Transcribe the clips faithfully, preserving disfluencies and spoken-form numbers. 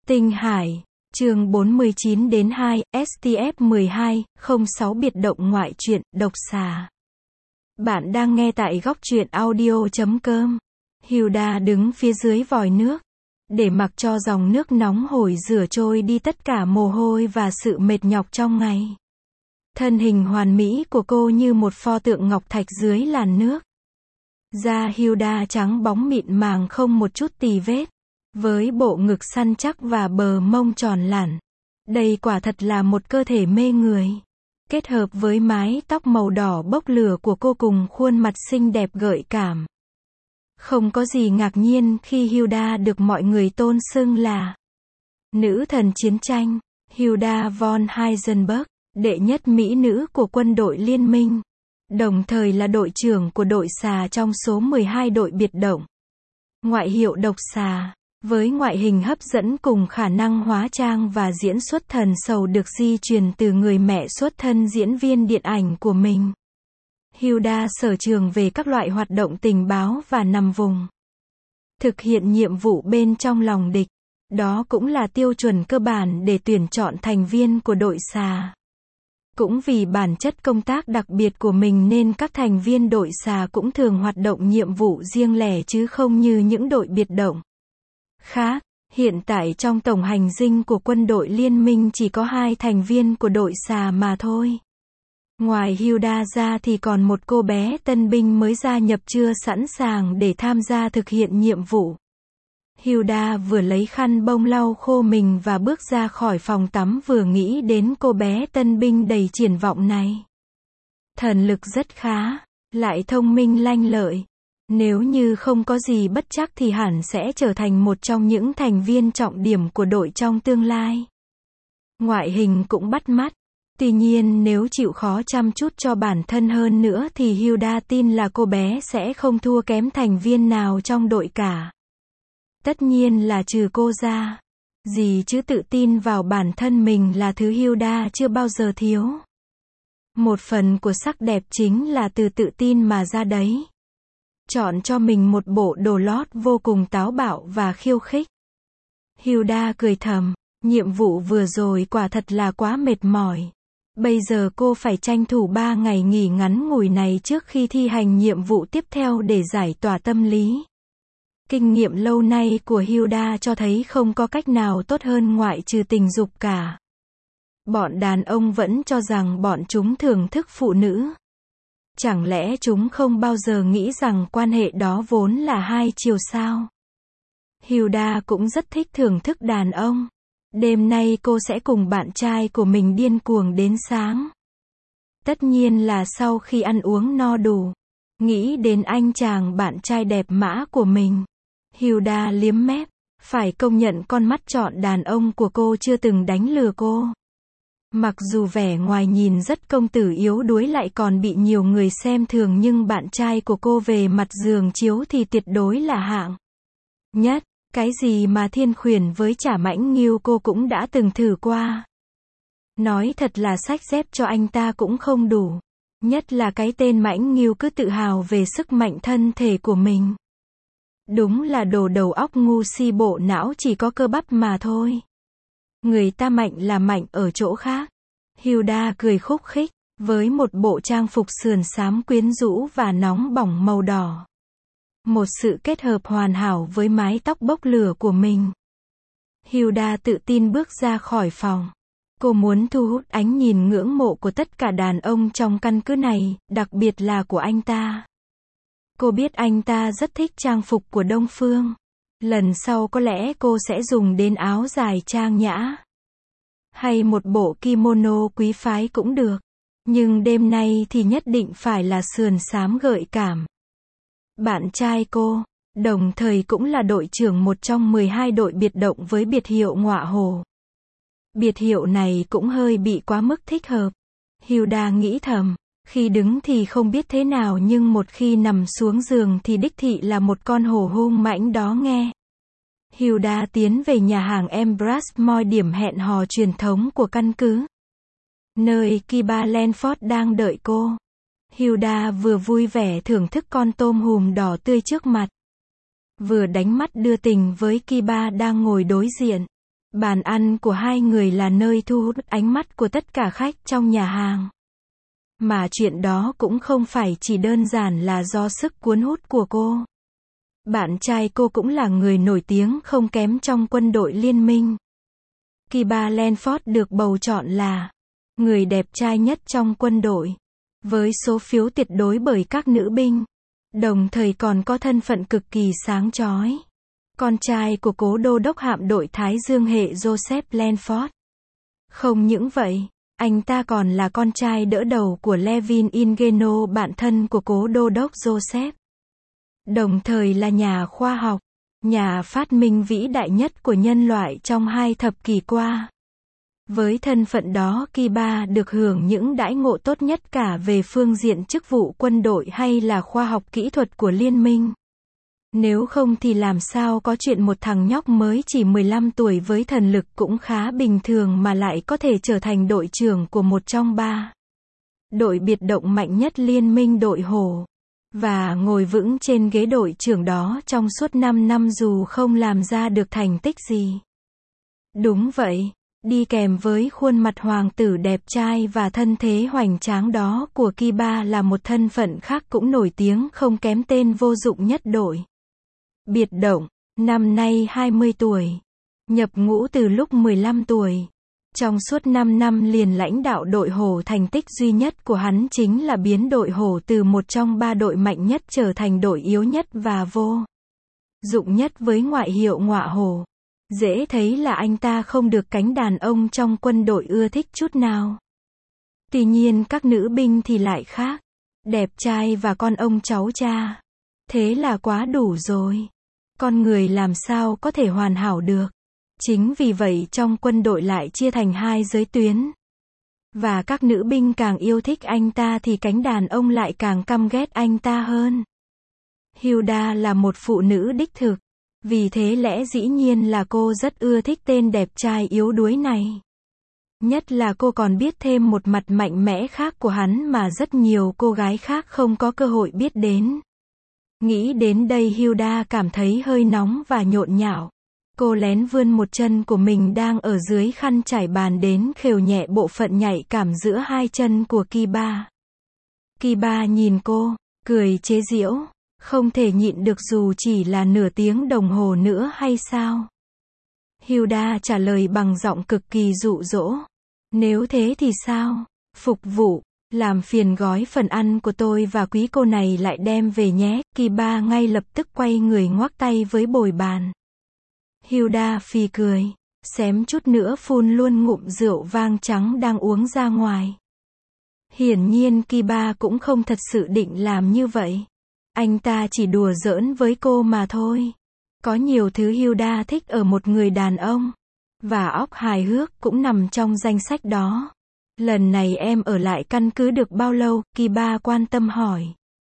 Tinh Hải, chương bốn mươi chín đến hai, S T F mười hai, không sáu biệt động ngoại truyện, độc xà. Bạn đang nghe tại góc truyện audio chấm com. Hilda đứng phía dưới vòi nước, để mặc cho dòng nước nóng hổi rửa trôi đi tất cả mồ hôi và sự mệt nhọc trong ngày. Thân hình hoàn mỹ của cô như một pho tượng ngọc thạch dưới làn nước. Da Hilda trắng bóng mịn màng không một chút tì vết, với bộ ngực săn chắc và bờ mông tròn lẳn. Đây quả thật là một cơ thể mê người. Kết hợp với mái tóc màu đỏ bốc lửa của cô cùng khuôn mặt xinh đẹp gợi cảm. Không có gì ngạc nhiên khi Hilda được mọi người tôn xưng là nữ thần chiến tranh, Hilda von Heisenberg, đệ nhất mỹ nữ của quân đội liên minh, đồng thời là đội trưởng của đội xà trong số mười hai đội biệt động. Ngoại hiệu độc xà, với ngoại hình hấp dẫn cùng khả năng hóa trang và diễn xuất thần sầu được di truyền từ người mẹ xuất thân diễn viên điện ảnh của mình. Hilda sở trường về các loại hoạt động tình báo và nằm vùng, thực hiện nhiệm vụ bên trong lòng địch. Đó cũng là tiêu chuẩn cơ bản để tuyển chọn thành viên của đội xà. Cũng vì bản chất công tác đặc biệt của mình nên các thành viên đội xà cũng thường hoạt động nhiệm vụ riêng lẻ chứ không như những đội biệt động khác. Hiện tại trong tổng hành dinh của quân đội liên minh chỉ có hai thành viên của đội xà mà thôi. Ngoài Hilda ra thì còn một cô bé tân binh mới gia nhập chưa sẵn sàng để tham gia thực hiện nhiệm vụ. Hilda vừa lấy khăn bông lau khô mình và bước ra khỏi phòng tắm vừa nghĩ đến cô bé tân binh đầy triển vọng này. Thần lực rất khá, lại thông minh lanh lợi. Nếu như không có gì bất trắc thì hẳn sẽ trở thành một trong những thành viên trọng điểm của đội trong tương lai. Ngoại hình cũng bắt mắt. Tuy nhiên nếu chịu khó chăm chút cho bản thân hơn nữa thì Hilda tin là cô bé sẽ không thua kém thành viên nào trong đội cả. Tất nhiên là trừ cô ra. Gì chứ tự tin vào bản thân mình là thứ Hilda chưa bao giờ thiếu. Một phần của sắc đẹp chính là từ tự tin mà ra đấy. Chọn cho mình một bộ đồ lót vô cùng táo bạo và khiêu khích. Hilda cười thầm, nhiệm vụ vừa rồi quả thật là quá mệt mỏi. Bây giờ cô phải tranh thủ ba ngày nghỉ ngắn ngủi này trước khi thi hành nhiệm vụ tiếp theo để giải tỏa tâm lý. Kinh nghiệm lâu nay của Hilda cho thấy không có cách nào tốt hơn ngoại trừ tình dục cả. Bọn đàn ông vẫn cho rằng bọn chúng thưởng thức phụ nữ. Chẳng lẽ chúng không bao giờ nghĩ rằng quan hệ đó vốn là hai chiều sao? Hilda cũng rất thích thưởng thức đàn ông. Đêm nay cô sẽ cùng bạn trai của mình điên cuồng đến sáng. Tất nhiên là sau khi ăn uống no đủ. Nghĩ đến anh chàng bạn trai đẹp mã của mình, Hilda liếm mép. Phải công nhận con mắt chọn đàn ông của cô chưa từng đánh lừa cô. Mặc dù vẻ ngoài nhìn rất công tử yếu đuối lại còn bị nhiều người xem thường nhưng bạn trai của cô về mặt giường chiếu thì tuyệt đối là hạng nhất. Cái gì mà thiên khuyển với chả mãnh nghiêu cô cũng đã từng thử qua. Nói thật là xách dép cho anh ta cũng không đủ. Nhất là cái tên mãnh nghiêu cứ tự hào về sức mạnh thân thể của mình. Đúng là đồ đầu óc ngu si, bộ não chỉ có cơ bắp mà thôi. Người ta mạnh là mạnh ở chỗ khác. Hilda cười khúc khích, với một bộ trang phục sườn xám quyến rũ và nóng bỏng màu đỏ. Một sự kết hợp hoàn hảo với mái tóc bốc lửa của mình. Hilda tự tin bước ra khỏi phòng. Cô muốn thu hút ánh nhìn ngưỡng mộ của tất cả đàn ông trong căn cứ này, đặc biệt là của anh ta. Cô biết anh ta rất thích trang phục của Đông Phương. Lần sau có lẽ cô sẽ dùng đến áo dài trang nhã. Hay một bộ kimono quý phái cũng được. Nhưng đêm nay thì nhất định phải là sườn xám gợi cảm. Bạn trai cô, đồng thời cũng là đội trưởng một trong mười hai đội biệt động với biệt hiệu Ngọa Hổ. Biệt hiệu này cũng hơi bị quá mức thích hợp. Hilda nghĩ thầm, khi đứng thì không biết thế nào nhưng một khi nằm xuống giường thì đích thị là một con hổ hung mãnh đó nghe. Hilda tiến về nhà hàng Embrace Moi, điểm hẹn hò truyền thống của căn cứ, nơi Kiba Lenford đang đợi cô. Hilda vừa vui vẻ thưởng thức con tôm hùm đỏ tươi trước mặt, vừa đánh mắt đưa tình với Kiba đang ngồi đối diện. Bàn ăn của hai người là nơi thu hút ánh mắt của tất cả khách trong nhà hàng. Mà chuyện đó cũng không phải chỉ đơn giản là do sức cuốn hút của cô. Bạn trai cô cũng là người nổi tiếng không kém trong quân đội liên minh. Kiba Langford được bầu chọn là người đẹp trai nhất trong quân đội, với số phiếu tuyệt đối bởi các nữ binh, đồng thời còn có thân phận cực kỳ sáng chói. Con trai của cố đô đốc hạm đội Thái Dương hệ Joseph Langford. Không những vậy, anh ta còn là con trai đỡ đầu của Levin Ingeno, bạn thân của cố đô đốc Joseph. Đồng thời là nhà khoa học, nhà phát minh vĩ đại nhất của nhân loại trong hai thập kỷ qua. Với thân phận đó, Kiba được hưởng những đãi ngộ tốt nhất cả về phương diện chức vụ quân đội hay là khoa học kỹ thuật của liên minh. Nếu không thì làm sao có chuyện một thằng nhóc mới chỉ mười lăm tuổi với thần lực cũng khá bình thường mà lại có thể trở thành đội trưởng của một trong ba đội biệt động mạnh nhất liên minh đội hổ, và ngồi vững trên ghế đội trưởng đó trong suốt năm năm dù không làm ra được thành tích gì. Đúng vậy, đi kèm với khuôn mặt hoàng tử đẹp trai và thân thế hoành tráng đó của Kiba là một thân phận khác cũng nổi tiếng không kém, tên vô dụng nhất đội biệt động, năm nay hai mươi tuổi, nhập ngũ từ lúc mười lăm tuổi. Trong suốt năm năm liền lãnh đạo đội hổ, thành tích duy nhất của hắn chính là biến đội hổ từ một trong ba đội mạnh nhất trở thành đội yếu nhất và vô dụng nhất với ngoại hiệu ngọa hổ. Dễ thấy là anh ta không được cánh đàn ông trong quân đội ưa thích chút nào. Tuy nhiên các nữ binh thì lại khác. Đẹp trai và con ông cháu cha. Thế là quá đủ rồi. Con người làm sao có thể hoàn hảo được. Chính vì vậy trong quân đội lại chia thành hai giới tuyến. Và các nữ binh càng yêu thích anh ta thì cánh đàn ông lại càng căm ghét anh ta hơn. Hilda là một phụ nữ đích thực. Vì thế lẽ dĩ nhiên là cô rất ưa thích tên đẹp trai yếu đuối này. Nhất là cô còn biết thêm một mặt mạnh mẽ khác của hắn mà rất nhiều cô gái khác không có cơ hội biết đến. Nghĩ đến đây Hilda cảm thấy hơi nóng và nhộn nhạo. Cô lén vươn một chân của mình đang ở dưới khăn trải bàn đến khều nhẹ bộ phận nhạy cảm giữa hai chân của Kiba. Kiba nhìn cô, cười chế giễu. Không thể nhịn được dù chỉ là nửa tiếng đồng hồ nữa hay sao? Hilda trả lời bằng giọng cực kỳ dụ dỗ. Nếu thế thì sao? Phục vụ, làm phiền gói phần ăn của tôi và quý cô này lại đem về nhé. Kiba ngay lập tức quay người ngoắc tay với bồi bàn. Hilda phì cười, xém chút nữa phun luôn ngụm rượu vang trắng đang uống ra ngoài. Hiển nhiên Kiba cũng không thật sự định làm như vậy. Anh ta chỉ đùa giỡn với cô mà thôi. Có nhiều thứ Hilda thích ở một người đàn ông. Và óc hài hước cũng nằm trong danh sách đó. Lần này em ở lại căn cứ được bao lâu? Kiba quan tâm hỏi.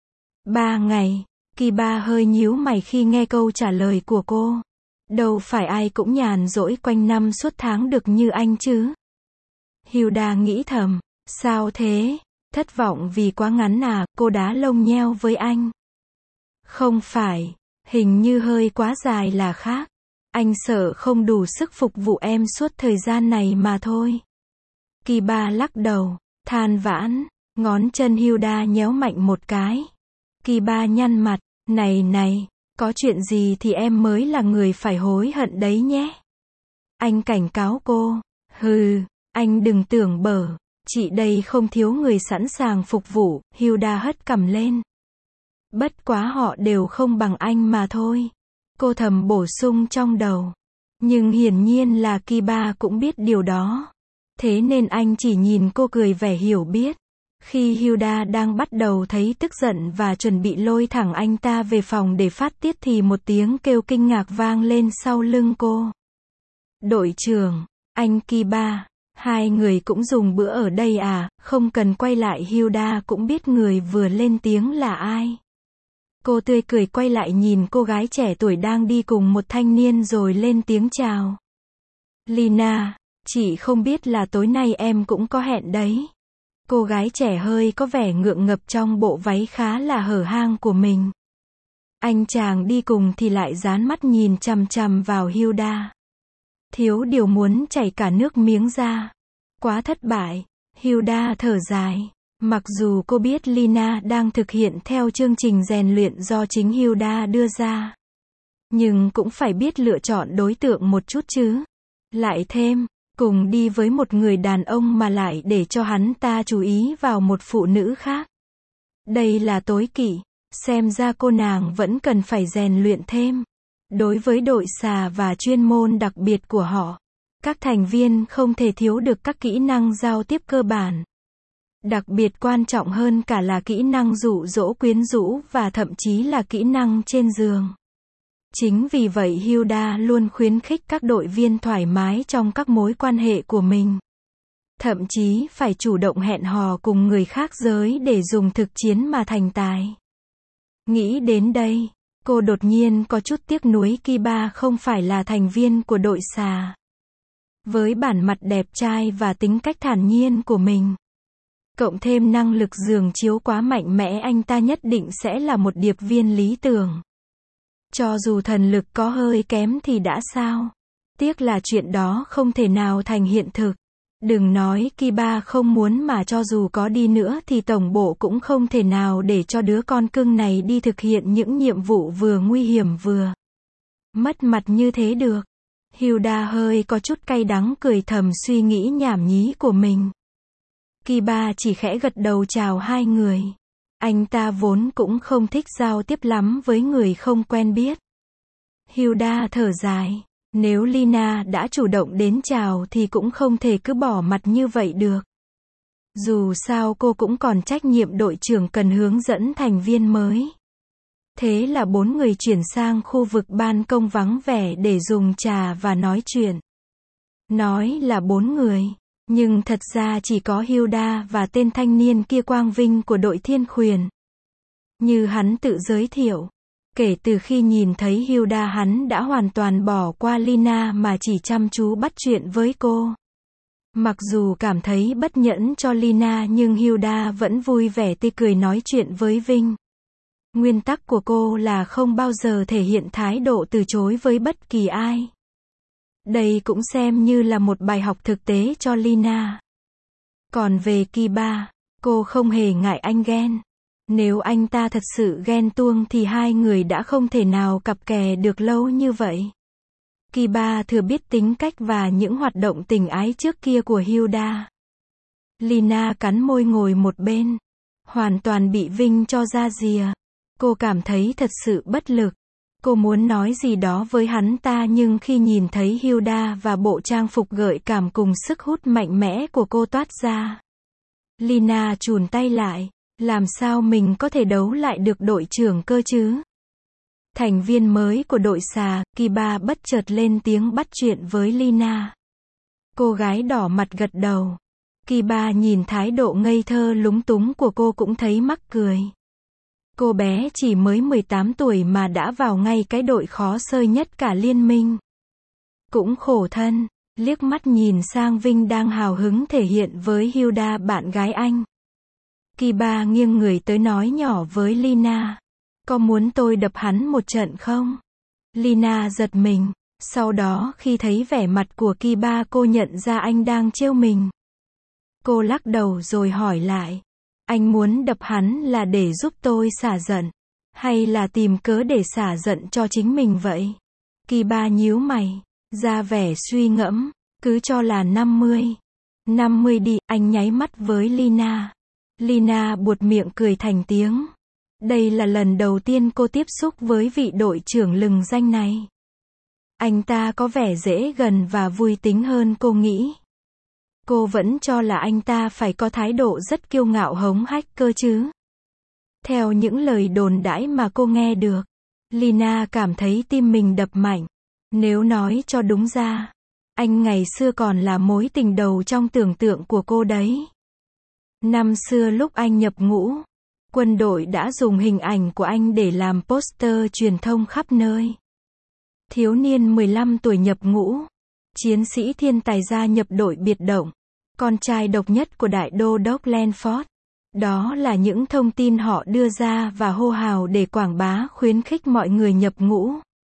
Ba ngày. Kiba hơi nhíu mày khi nghe câu trả lời của cô. Đâu phải ai cũng nhàn rỗi quanh năm suốt tháng được như anh chứ. Hilda nghĩ thầm. Sao thế? Thất vọng vì quá ngắn à? Cô đá lông nheo với anh. Không phải, hình như hơi quá dài là khác. Anh sợ không đủ sức phục vụ em suốt thời gian này mà thôi. Kiba lắc đầu, than vãn, ngón chân Hilda nhéo mạnh một cái. Kiba nhăn mặt, này này, có chuyện gì thì em mới là người phải hối hận đấy nhé. Anh cảnh cáo cô, hừ, anh đừng tưởng bở, chị đây không thiếu người sẵn sàng phục vụ. Hilda hất cằm lên. Bất quá họ đều không bằng anh mà thôi. Cô thầm bổ sung trong đầu. Nhưng hiển nhiên là Kiba cũng biết điều đó. Thế nên anh chỉ nhìn cô cười vẻ hiểu biết. Khi Hilda đang bắt đầu thấy tức giận và chuẩn bị lôi thẳng anh ta về phòng để phát tiết thì một tiếng kêu kinh ngạc vang lên sau lưng cô. Đội trưởng, anh Kiba, hai người cũng dùng bữa ở đây à? Không cần quay lại. Hilda cũng biết người vừa lên tiếng là ai. Cô tươi cười quay lại nhìn cô gái trẻ tuổi đang đi cùng một thanh niên rồi lên tiếng chào. Lina, chị không biết là tối nay em cũng có hẹn đấy. Cô gái trẻ hơi có vẻ ngượng ngập trong bộ váy khá là hở hang của mình. Anh chàng đi cùng thì lại dán mắt nhìn chằm chằm vào Hilda. thiếu điều muốn chảy cả nước miếng ra. Quá thất bại. Hilda thở dài. Mặc dù cô biết Lina đang thực hiện theo chương trình rèn luyện do chính Hilda đưa ra, nhưng cũng phải biết lựa chọn đối tượng một chút chứ. Lại thêm, cùng đi với một người đàn ông mà lại để cho hắn ta chú ý vào một phụ nữ khác. Đây là tối kỵ. Xem ra cô nàng vẫn cần phải rèn luyện thêm. Đối với đội xà và chuyên môn đặc biệt của họ, các thành viên không thể thiếu được các kỹ năng giao tiếp cơ bản. Đặc biệt quan trọng hơn cả là kỹ năng dụ dỗ quyến rũ và thậm chí là kỹ năng trên giường. Chính vì vậy Hilda luôn khuyến khích các đội viên thoải mái trong các mối quan hệ của mình. Thậm chí phải chủ động hẹn hò cùng người khác giới để dùng thực chiến mà thành tài. Nghĩ đến đây, cô đột nhiên có chút tiếc nuối Kiba không phải là thành viên của đội xà. Với bản mặt đẹp trai và tính cách thản nhiên của mình, cộng thêm năng lực giường chiếu quá mạnh mẽ, anh ta nhất định sẽ là một điệp viên lý tưởng. Cho dù thần lực có hơi kém thì đã sao? Tiếc là chuyện đó không thể nào thành hiện thực. Đừng nói Kiba không muốn, mà cho dù có đi nữa thì tổng bộ cũng không thể nào để cho đứa con cưng này đi thực hiện những nhiệm vụ vừa nguy hiểm vừa mất mặt như thế được. Hilda hơi có chút cay đắng cười thầm suy nghĩ nhảm nhí của mình. Kiba chỉ khẽ gật đầu chào hai người. Anh ta vốn cũng không thích giao tiếp lắm với người không quen biết. Hilda thở dài. Nếu Lina đã chủ động đến chào thì cũng không thể cứ bỏ mặt như vậy được. Dù sao cô cũng còn trách nhiệm đội trưởng cần hướng dẫn thành viên mới. Thế là bốn người chuyển sang khu vực ban công vắng vẻ để dùng trà và nói chuyện. Nói là bốn người, nhưng thật ra chỉ có Hilda và tên thanh niên kia Quang Vinh của đội Thiên Khuyển. Như hắn tự giới thiệu, kể từ khi nhìn thấy Hilda hắn đã hoàn toàn bỏ qua Lina mà chỉ chăm chú bắt chuyện với cô. Mặc dù cảm thấy bất nhẫn cho Lina nhưng Hilda vẫn vui vẻ tươi cười nói chuyện với Vinh. Nguyên tắc của cô là không bao giờ thể hiện thái độ từ chối với bất kỳ ai. Đây cũng xem như là một bài học thực tế cho Lina. Còn về Kiba, cô không hề ngại anh ghen. Nếu anh ta thật sự ghen tuông thì hai người đã không thể nào cặp kè được lâu như vậy. Kiba thừa biết tính cách và những hoạt động tình ái trước kia của Hilda. Lina cắn môi ngồi một bên, hoàn toàn bị Vinh cho ra rìa. Cô cảm thấy thật sự bất lực. Cô muốn nói gì đó với hắn ta nhưng khi nhìn thấy Hilda và bộ trang phục gợi cảm cùng sức hút mạnh mẽ của cô toát ra, Lina chùn tay lại. Làm sao mình có thể đấu lại được đội trưởng cơ chứ? Thành viên mới của đội xà, Kiba bất chợt lên tiếng bắt chuyện với Lina. Cô gái đỏ mặt gật đầu. Kiba nhìn thái độ ngây thơ lúng túng của cô cũng thấy mắc cười. Cô bé chỉ mới mười tám tuổi mà đã vào ngay cái đội khó sơi nhất cả liên minh. Cũng khổ thân, liếc mắt nhìn sang Vinh đang hào hứng thể hiện với Hilda bạn gái anh. Kiba nghiêng người tới nói nhỏ với Lina. Có muốn tôi đập hắn một trận không? Lina giật mình. Sau đó khi thấy vẻ mặt của Kiba cô nhận ra anh đang trêu mình. Cô lắc đầu rồi hỏi lại. Anh muốn đập hắn là để giúp tôi xả giận, hay là tìm cớ để xả giận cho chính mình vậy? Kiba nhíu mày, ra vẻ suy ngẫm. Cứ cho là năm mươi. năm mươi đi, anh nháy mắt với Lina. Lina buột miệng cười thành tiếng. Đây là lần đầu tiên cô tiếp xúc với vị đội trưởng lừng danh này. Anh ta có vẻ dễ gần và vui tính hơn cô nghĩ. Cô vẫn cho là anh ta phải có thái độ rất kiêu ngạo hống hách cơ chứ. Theo những lời đồn đãi mà cô nghe được, Lina cảm thấy tim mình đập mạnh. Nếu nói cho đúng ra, anh ngày xưa còn là mối tình đầu trong tưởng tượng của cô đấy. Năm xưa lúc anh nhập ngũ, quân đội đã dùng hình ảnh của anh để làm poster truyền thông khắp nơi. Thiếu niên mười lăm tuổi nhập ngũ, chiến sĩ thiên tài gia nhập đội biệt động, con trai độc nhất của đại đô đốc Lanford. Đó là những thông tin họ đưa ra và hô hào để quảng bá khuyến khích mọi người nhập ngũ.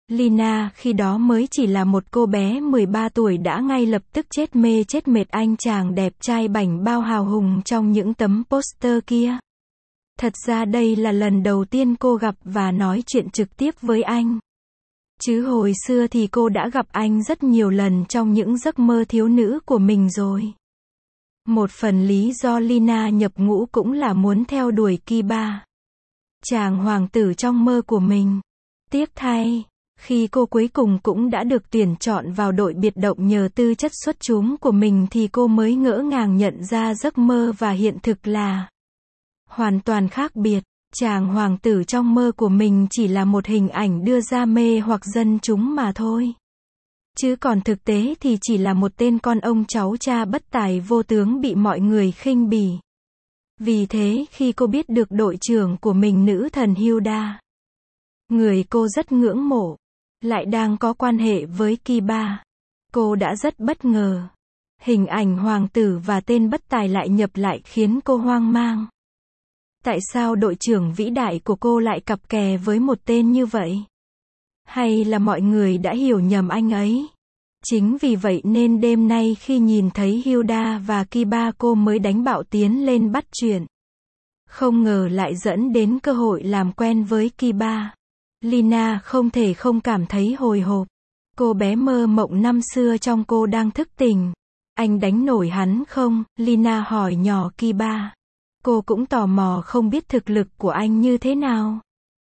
Lina khi đó mới chỉ là một cô bé mười ba tuổi đã ngay lập tức chết mê chết mệt anh chàng đẹp trai bảnh bao hào hùng trong những tấm poster kia. Thật ra đây là lần đầu tiên cô gặp và nói chuyện trực tiếp với anh. Chứ hồi xưa thì cô đã gặp anh rất nhiều lần trong những giấc mơ thiếu nữ của mình rồi. Một phần lý do Lina nhập ngũ cũng là muốn theo đuổi Kiba, chàng hoàng tử trong mơ của mình. Tiếc thay, khi cô cuối cùng cũng đã được tuyển chọn vào đội biệt động nhờ tư chất xuất chúng của mình thì cô mới ngỡ ngàng nhận ra giấc mơ và hiện thực là hoàn toàn khác biệt. Chàng hoàng tử trong mơ của mình chỉ là một hình ảnh đưa ra mê hoặc dân chúng mà thôi. Chứ còn thực tế thì chỉ là một tên con ông cháu cha bất tài vô tướng bị mọi người khinh bỉ. Vì thế khi cô biết được đội trưởng của mình nữ thần Hilda, người cô rất ngưỡng mộ, lại đang có quan hệ với Kiba, cô đã rất bất ngờ. Hình ảnh hoàng tử và tên bất tài lại nhập lại khiến cô hoang mang. Tại sao đội trưởng vĩ đại của cô lại cặp kè với một tên như vậy? Hay là mọi người đã hiểu nhầm anh ấy? Chính vì vậy nên đêm nay khi nhìn thấy Hilda và Kiba cô mới đánh bạo tiến lên bắt chuyện. Không ngờ lại dẫn đến cơ hội làm quen với Kiba. Lina không thể không cảm thấy hồi hộp. Cô bé mơ mộng năm xưa trong cô đang thức tỉnh. Anh đánh nổi hắn không? Lina hỏi nhỏ Kiba. Cô cũng tò mò không biết thực lực của anh như thế nào.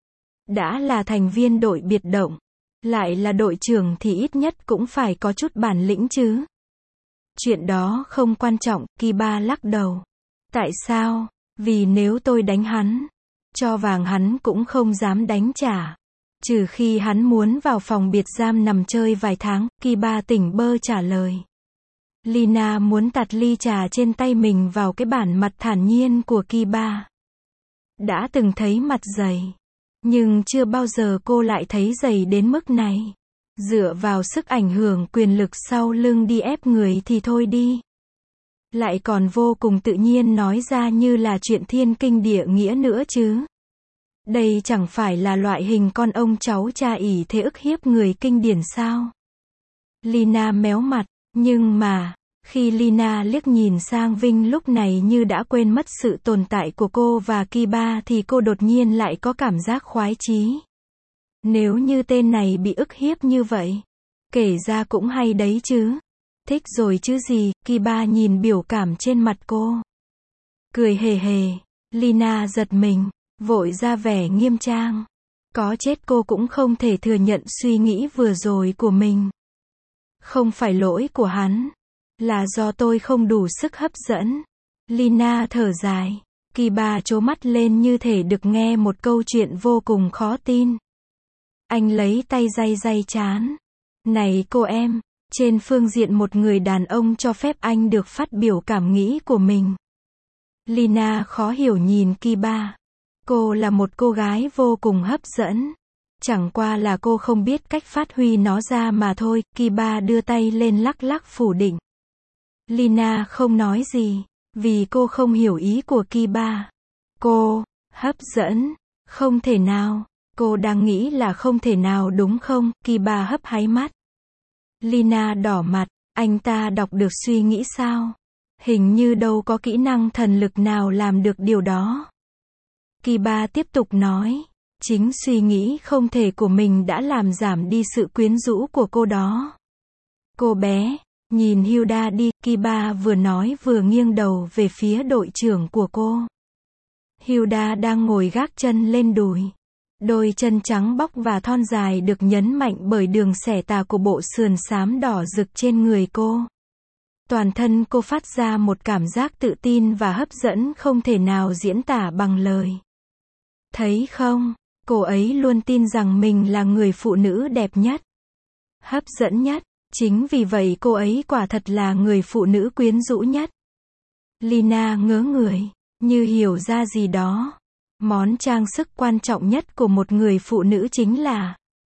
Đã là thành viên đội biệt động, lại là đội trưởng thì ít nhất cũng phải có chút bản lĩnh chứ. Chuyện đó không quan trọng, Kiba lắc đầu. Tại sao? Vì nếu tôi đánh hắn, cho vàng hắn cũng không dám đánh trả. Trừ khi hắn muốn vào phòng biệt giam nằm chơi vài tháng, Kiba tỉnh bơ trả lời. Lina muốn tạt ly trà trên tay mình vào cái bản mặt thản nhiên của Kiba. Đã từng thấy mặt dày, nhưng chưa bao giờ cô lại thấy dày đến mức này. Dựa vào sức ảnh hưởng quyền lực sau lưng đi ép người thì thôi đi. Lại còn vô cùng tự nhiên nói ra như là chuyện thiên kinh địa nghĩa nữa chứ. Đây chẳng phải là loại hình con ông cháu cha ỷ thế ức hiếp người kinh điển sao? Lina méo mặt, nhưng mà, khi Lina liếc nhìn sang Vinh lúc này như đã quên mất sự tồn tại của cô và Kiba thì cô đột nhiên lại có cảm giác khoái chí. Nếu như tên này bị ức hiếp như vậy, kể ra cũng hay đấy chứ. Thích rồi chứ gì, Kiba nhìn biểu cảm trên mặt cô. Cười hề hề, Lina giật mình, vội ra vẻ nghiêm trang. Có chết cô cũng không thể thừa nhận suy nghĩ vừa rồi của mình. Không phải lỗi của hắn, là do tôi không đủ sức hấp dẫn. Lina thở dài, Kiba trố mắt lên như thể được nghe một câu chuyện vô cùng khó tin. Anh lấy tay day day trán. Này cô em, trên phương diện một người đàn ông cho phép anh được phát biểu cảm nghĩ của mình. Lina khó hiểu nhìn Kiba. Cô là một cô gái vô cùng hấp dẫn. Chẳng qua là cô không biết cách phát huy nó ra mà thôi. Kiba đưa tay lên lắc lắc phủ định. Lina không nói gì, vì cô không hiểu ý của Kiba. Cô, hấp dẫn, không thể nào. Cô đang nghĩ là không thể nào đúng không? Kiba hấp háy mắt. Lina đỏ mặt, anh ta đọc được suy nghĩ sao? Hình như đâu có kỹ năng thần lực nào làm được điều đó. Kiba tiếp tục nói, chính suy nghĩ không thể của mình đã làm giảm đi sự quyến rũ của cô đó. Cô bé, nhìn Hilda đi, Kiba vừa nói vừa nghiêng đầu về phía đội trưởng của cô. Hilda đang ngồi gác chân lên đùi. Đôi chân trắng bóc và thon dài được nhấn mạnh bởi đường xẻ tà của bộ sườn xám đỏ rực trên người cô. Toàn thân cô phát ra một cảm giác tự tin và hấp dẫn không thể nào diễn tả bằng lời. Thấy không, cô ấy luôn tin rằng mình là người phụ nữ đẹp nhất, hấp dẫn nhất. Chính vì vậy cô ấy quả thật là người phụ nữ quyến rũ nhất. Lina ngớ người, như hiểu ra gì đó. Món trang sức quan trọng nhất của một người phụ nữ chính là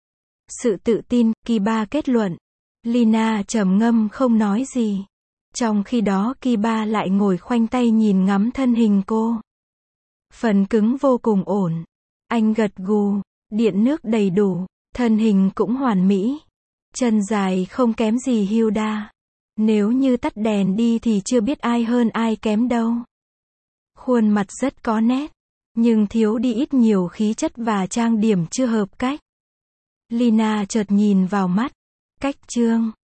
sự tự tin, Kiba kết luận. Lina trầm ngâm không nói gì. Trong khi đó Kiba lại ngồi khoanh tay nhìn ngắm thân hình cô. Phần cứng vô cùng ổn. Anh gật gù, điện nước đầy đủ. Thân hình cũng hoàn mỹ. Chân dài không kém gì Hilda. Nếu như tắt đèn đi thì chưa biết ai hơn ai kém đâu. Khuôn mặt rất có nét, nhưng thiếu đi ít nhiều khí chất và trang điểm chưa hợp cách. Lina chợt nhìn vào mắt. Cách Trương.